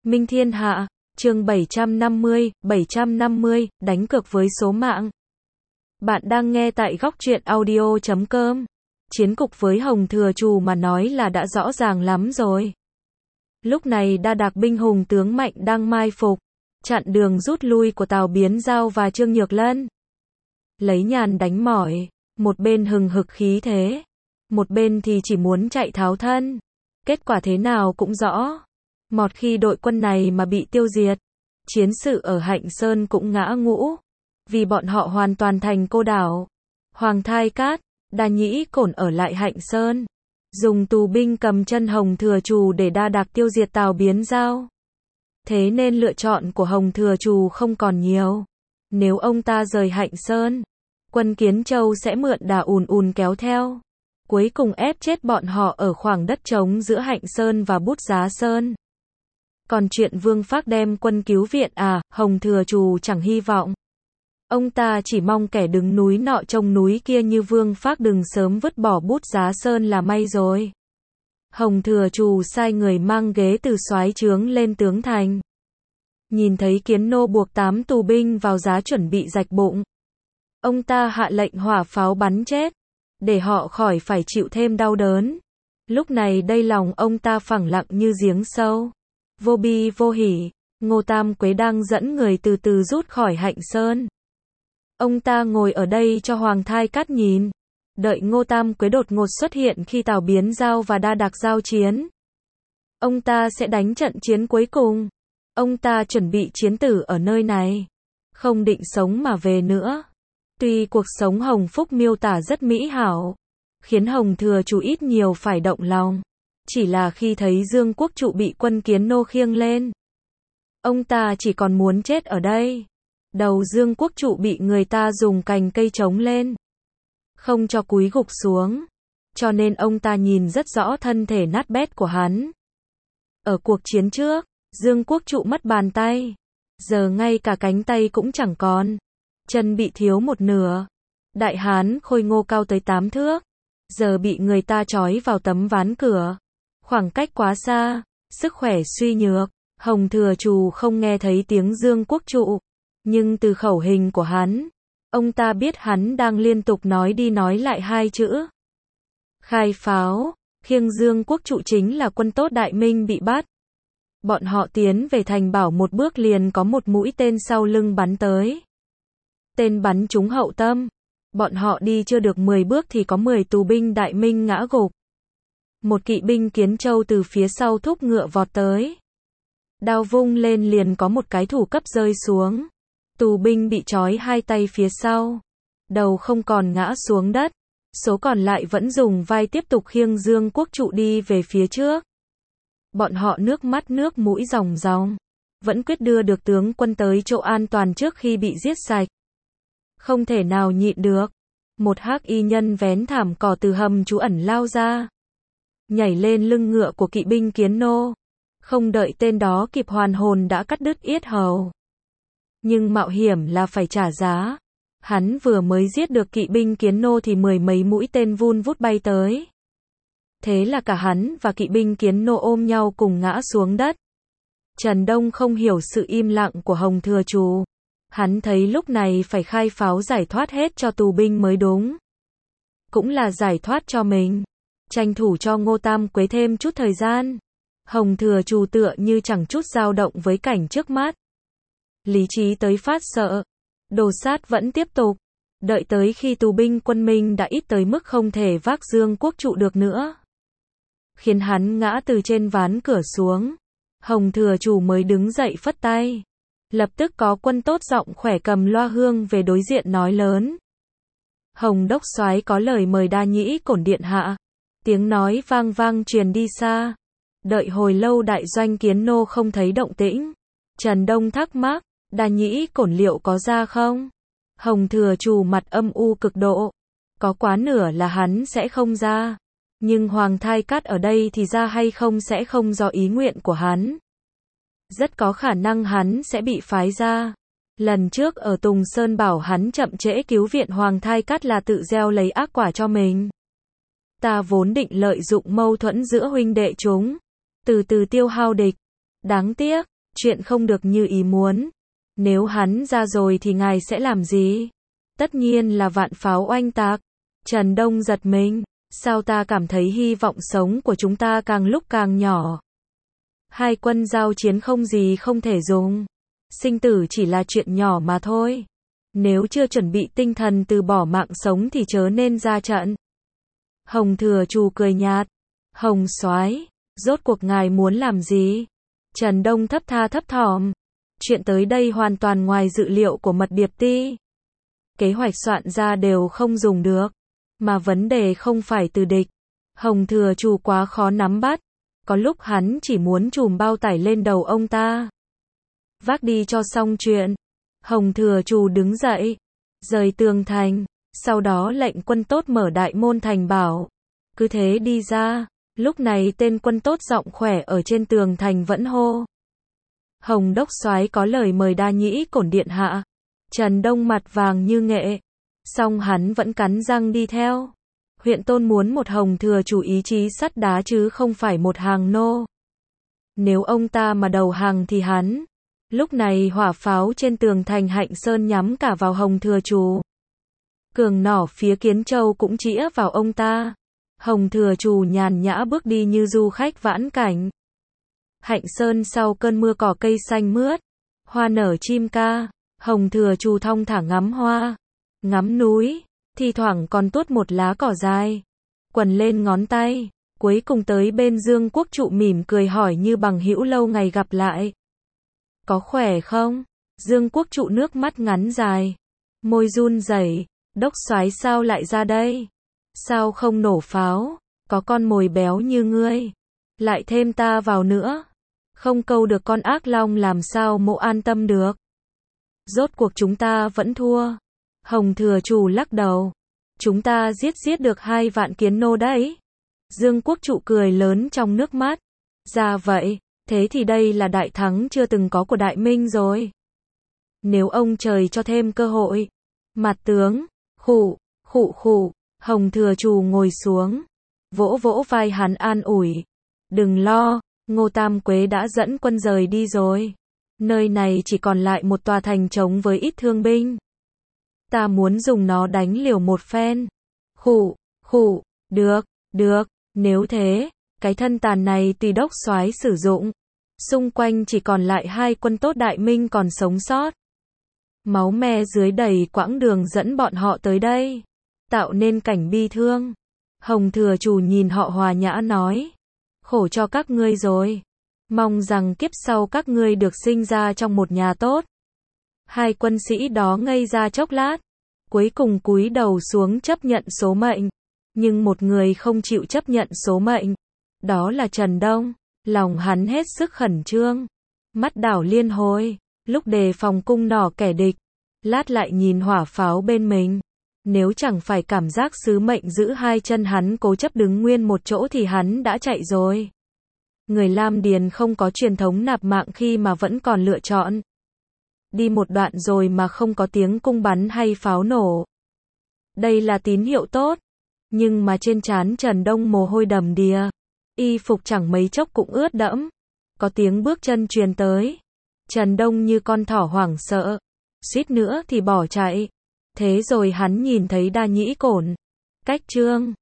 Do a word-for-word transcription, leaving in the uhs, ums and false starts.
Minh Thiên Hạ, chương bảy trăm năm mươi, bảy trăm năm mươi, đánh cược với số mạng. Bạn đang nghe tại góc truyện audio chấm com. Chiến cục với Hồng Thừa Trù mà nói là đã rõ ràng lắm rồi. Lúc này Đa Đạc binh hùng tướng mạnh đang mai phục, chặn đường rút lui của Tào Biến Giao và Trương Nhược Lân. Lấy nhàn đánh mỏi, một bên hừng hực khí thế, một bên thì chỉ muốn chạy tháo thân. Kết quả thế nào cũng rõ. Một khi đội quân này mà bị tiêu diệt, chiến sự ở Hạnh Sơn cũng ngã ngũ, vì bọn họ hoàn toàn thành cô đảo. Hoàng Thai Cát, Đa Nhĩ Cổn ở lại Hạnh Sơn, dùng tù binh cầm chân Hồng Thừa Trù để Đa Đạc tiêu diệt Tào Biến Giao. Thế nên lựa chọn của Hồng Thừa Trù không còn nhiều. Nếu ông ta rời Hạnh Sơn, quân Kiến Châu sẽ mượn đà ùn ùn kéo theo, cuối cùng ép chết bọn họ ở khoảng đất trống giữa Hạnh Sơn và Bút Giá Sơn. Còn chuyện Vương Phác đem quân cứu viện à, Hồng Thừa Trù chẳng hy vọng. Ông ta chỉ mong kẻ đứng núi nọ trông núi kia như Vương Phác đừng sớm vứt bỏ Bút Giá Sơn là may rồi. Hồng Thừa Trù sai người mang ghế từ soái trướng lên tướng thành. Nhìn thấy Kiến Nô buộc tám tù binh vào giá chuẩn bị rạch bụng, ông ta hạ lệnh hỏa pháo bắn chết, để họ khỏi phải chịu thêm đau đớn. Lúc này đây lòng ông ta phẳng lặng như giếng sâu. Vô bi vô hỉ, Ngô Tam Quế đang dẫn người từ từ rút khỏi Hạnh Sơn. Ông ta ngồi ở đây cho Hoàng Thai Cát nhìn, đợi Ngô Tam Quế đột ngột xuất hiện khi Tào Biến Giao và Đa Đạc giao chiến. Ông ta sẽ đánh trận chiến cuối cùng. Ông ta chuẩn bị chiến tử ở nơi này, không định sống mà về nữa. Tuy cuộc sống Hồng Phúc miêu tả rất mỹ hảo, khiến Hồng Thừa Trù ít nhiều phải động lòng. Chỉ là khi thấy Dương Quốc Trụ bị quân Kiến Nô khiêng lên, ông ta chỉ còn muốn chết ở đây. Đầu Dương Quốc Trụ bị người ta dùng cành cây chống lên, không cho cúi gục xuống, cho nên ông ta nhìn rất rõ thân thể nát bét của hắn. Ở cuộc chiến trước, Dương Quốc Trụ mất bàn tay, giờ ngay cả cánh tay cũng chẳng còn, chân bị thiếu một nửa. Đại hán khôi ngô cao tới tám thước, giờ bị người ta trói vào tấm ván cửa. Khoảng cách quá xa, sức khỏe suy nhược, Hồng Thừa Trù không nghe thấy tiếng Dương Quốc Trụ, nhưng từ khẩu hình của hắn, ông ta biết hắn đang liên tục nói đi nói lại hai chữ. Khai pháo, khiêng Dương Quốc Trụ chính là quân tốt Đại Minh bị bắt. Bọn họ tiến về thành bảo một bước liền có một mũi tên sau lưng bắn tới. Tên bắn trúng hậu tâm. Bọn họ đi chưa được mười bước thì có mười tù binh Đại Minh ngã gục. Một kỵ binh Kiến Châu từ phía sau thúc ngựa vọt tới. Đao vung lên liền có một cái thủ cấp rơi xuống. Tù binh bị trói hai tay phía sau, đầu không còn ngã xuống đất, số còn lại vẫn dùng vai tiếp tục khiêng Dương Quốc Trụ đi về phía trước. Bọn họ nước mắt nước mũi ròng ròng, vẫn quyết đưa được tướng quân tới chỗ an toàn trước khi bị giết sạch. Không thể nào nhịn được, một hắc y nhân vén thảm cỏ từ hầm trú ẩn lao ra, nhảy lên lưng ngựa của kỵ binh Kiến Nô. Không đợi tên đó kịp hoàn hồn đã cắt đứt yết hầu. Nhưng mạo hiểm là phải trả giá. Hắn vừa mới giết được kỵ binh Kiến Nô thì mười mấy mũi tên vun vút bay tới. Thế là cả hắn và kỵ binh Kiến Nô ôm nhau cùng ngã xuống đất. Trần Đông không hiểu sự im lặng của Hồng Thừa Trù. Hắn thấy lúc này phải khai pháo giải thoát hết cho tù binh mới đúng. Cũng là giải thoát cho mình. Tranh thủ cho Ngô Tam Quế thêm chút thời gian. Hồng Thừa Trù tựa như chẳng chút dao động với cảnh trước mắt. Lý trí tới phát sợ. Đồ sát vẫn tiếp tục. Đợi tới khi tù binh quân Minh đã ít tới mức không thể vác Dương Quốc Trụ được nữa, khiến hắn ngã từ trên ván cửa xuống. Hồng Thừa Trù mới đứng dậy phất tay. Lập tức có quân tốt giọng khỏe cầm loa hương về đối diện nói lớn. Hồng Đốc soái có lời mời Đa Nhĩ Cổn điện hạ. Tiếng nói vang vang truyền đi xa. Đợi hồi lâu đại doanh Kiến Nô không thấy động tĩnh. Trần Đông thắc mắc, Đa Nhĩ Cổn liệu có ra không? Hồng Thừa Trù mặt âm u cực độ. Có quá nửa là hắn sẽ không ra. Nhưng Hoàng Thai Cát ở đây thì ra hay không sẽ không do ý nguyện của hắn. Rất có khả năng hắn sẽ bị phái ra. Lần trước ở Tùng Sơn bảo hắn chậm trễ cứu viện Hoàng Thai Cát là tự gieo lấy ác quả cho mình. Ta vốn định lợi dụng mâu thuẫn giữa huynh đệ chúng, từ từ tiêu hao địch. Đáng tiếc, Chuyện không được như ý muốn. Nếu hắn ra rồi thì ngài sẽ làm gì? Tất nhiên là vạn pháo oanh tạc. Trần Đông giật mình. Sao ta cảm thấy hy vọng sống của chúng ta càng lúc càng nhỏ? Hai quân giao chiến không gì không thể dùng. Sinh tử chỉ là chuyện nhỏ mà thôi. Nếu chưa chuẩn bị tinh thần từ bỏ mạng sống thì chớ nên ra trận. Hồng Thừa Trù cười nhạt. Hồng soái, rốt cuộc ngài muốn làm gì? Trần Đông thấp tha thấp thỏm. Chuyện tới đây hoàn toàn ngoài dự liệu của Mật Điệp Ti. Kế hoạch soạn ra đều không dùng được. Mà vấn đề không phải từ địch. Hồng Thừa Trù quá khó nắm bắt. Có lúc hắn chỉ muốn chùm bao tải lên đầu ông ta. Vác đi cho xong chuyện. Hồng Thừa Trù đứng dậy. Rời tường thành. Sau đó lệnh quân tốt mở đại môn thành bảo. Cứ thế đi ra. Lúc này tên quân tốt giọng khỏe ở trên tường thành vẫn hô. Hồng đốc soái có lời mời Đa Nhĩ Cổn điện hạ. Trần Đông mặt vàng như nghệ. Song hắn vẫn cắn răng đi theo. Huyện Tôn muốn một Hồng Thừa Trù ý chí sắt đá chứ không phải một hàng nô. Nếu ông ta mà đầu hàng thì hắn. Lúc này hỏa pháo trên tường thành Hạnh Sơn nhắm cả vào Hồng Thừa Trù. Cường nỏ phía Kiến Châu cũng chĩa vào ông ta. Hồng Thừa Trù nhàn nhã bước đi như du khách vãn cảnh. Hạnh Sơn sau cơn mưa cỏ cây xanh mướt. Hoa nở chim ca. Hồng Thừa Trù thong thả ngắm hoa. Ngắm núi. Thi thoảng còn tuốt một lá cỏ dài. Quần lên ngón tay. Cuối cùng tới bên Dương Quốc Trụ mỉm cười hỏi như bằng hữu lâu ngày gặp lại. Có khỏe không? Dương Quốc Trụ nước mắt ngắn dài. Môi run rẩy. Đốc soái sao lại ra đây? Sao không nổ pháo? Có con mồi béo như ngươi. Lại thêm ta vào nữa. Không câu được con ác long làm sao mộ an tâm được. Rốt cuộc chúng ta vẫn thua. Hồng Thừa Trù lắc đầu. Chúng ta giết giết được hai vạn kiến nô đấy. Dương Quốc Trụ cười lớn trong nước mắt. Ra vậy, thế thì đây là đại thắng chưa từng có của Đại Minh rồi. Nếu ông trời cho thêm cơ hội. Mặt tướng, khụ, khụ khụ, Hồng Thừa Trù ngồi xuống. Vỗ vỗ vai hắn an ủi. Đừng lo, Ngô Tam Quế đã dẫn quân rời đi rồi. Nơi này chỉ còn lại một tòa thành trống với ít thương binh. Ta muốn dùng nó đánh liều một phen. Khụ, khụ, được, được, nếu thế, cái thân tàn này tùy đốc soái sử dụng. Xung quanh chỉ còn lại hai quân tốt Đại Minh còn sống sót. Máu me dưới đầy quãng đường dẫn bọn họ tới đây. Tạo nên cảnh bi thương. Hồng Thừa Trù nhìn họ hòa nhã nói. Khổ cho các ngươi rồi. Mong rằng kiếp sau các ngươi được sinh ra trong một nhà tốt. Hai quân sĩ đó ngây ra chốc lát. Cuối cùng cúi đầu xuống chấp nhận số mệnh. Nhưng một người không chịu chấp nhận số mệnh. Đó là Trần Đông. Lòng hắn hết sức khẩn trương. Mắt đảo liên hồi. Lúc đề phòng cung nỏ kẻ địch. Lát lại nhìn hỏa pháo bên mình. Nếu chẳng phải cảm giác sứ mệnh giữ hai chân hắn cố chấp đứng nguyên một chỗ thì hắn đã chạy rồi. Người Lam Điền không có truyền thống nạp mạng khi mà vẫn còn lựa chọn. Đi một đoạn rồi mà không có tiếng cung bắn hay pháo nổ. Đây là tín hiệu tốt. Nhưng mà trên trán Trần Đông mồ hôi đầm đìa. Y phục chẳng mấy chốc cũng ướt đẫm. Có tiếng bước chân truyền tới. Trần Đông như con thỏ hoảng sợ. Suýt nữa thì bỏ chạy. Thế rồi hắn nhìn thấy Đa Nhĩ Cổn. Cách Trương.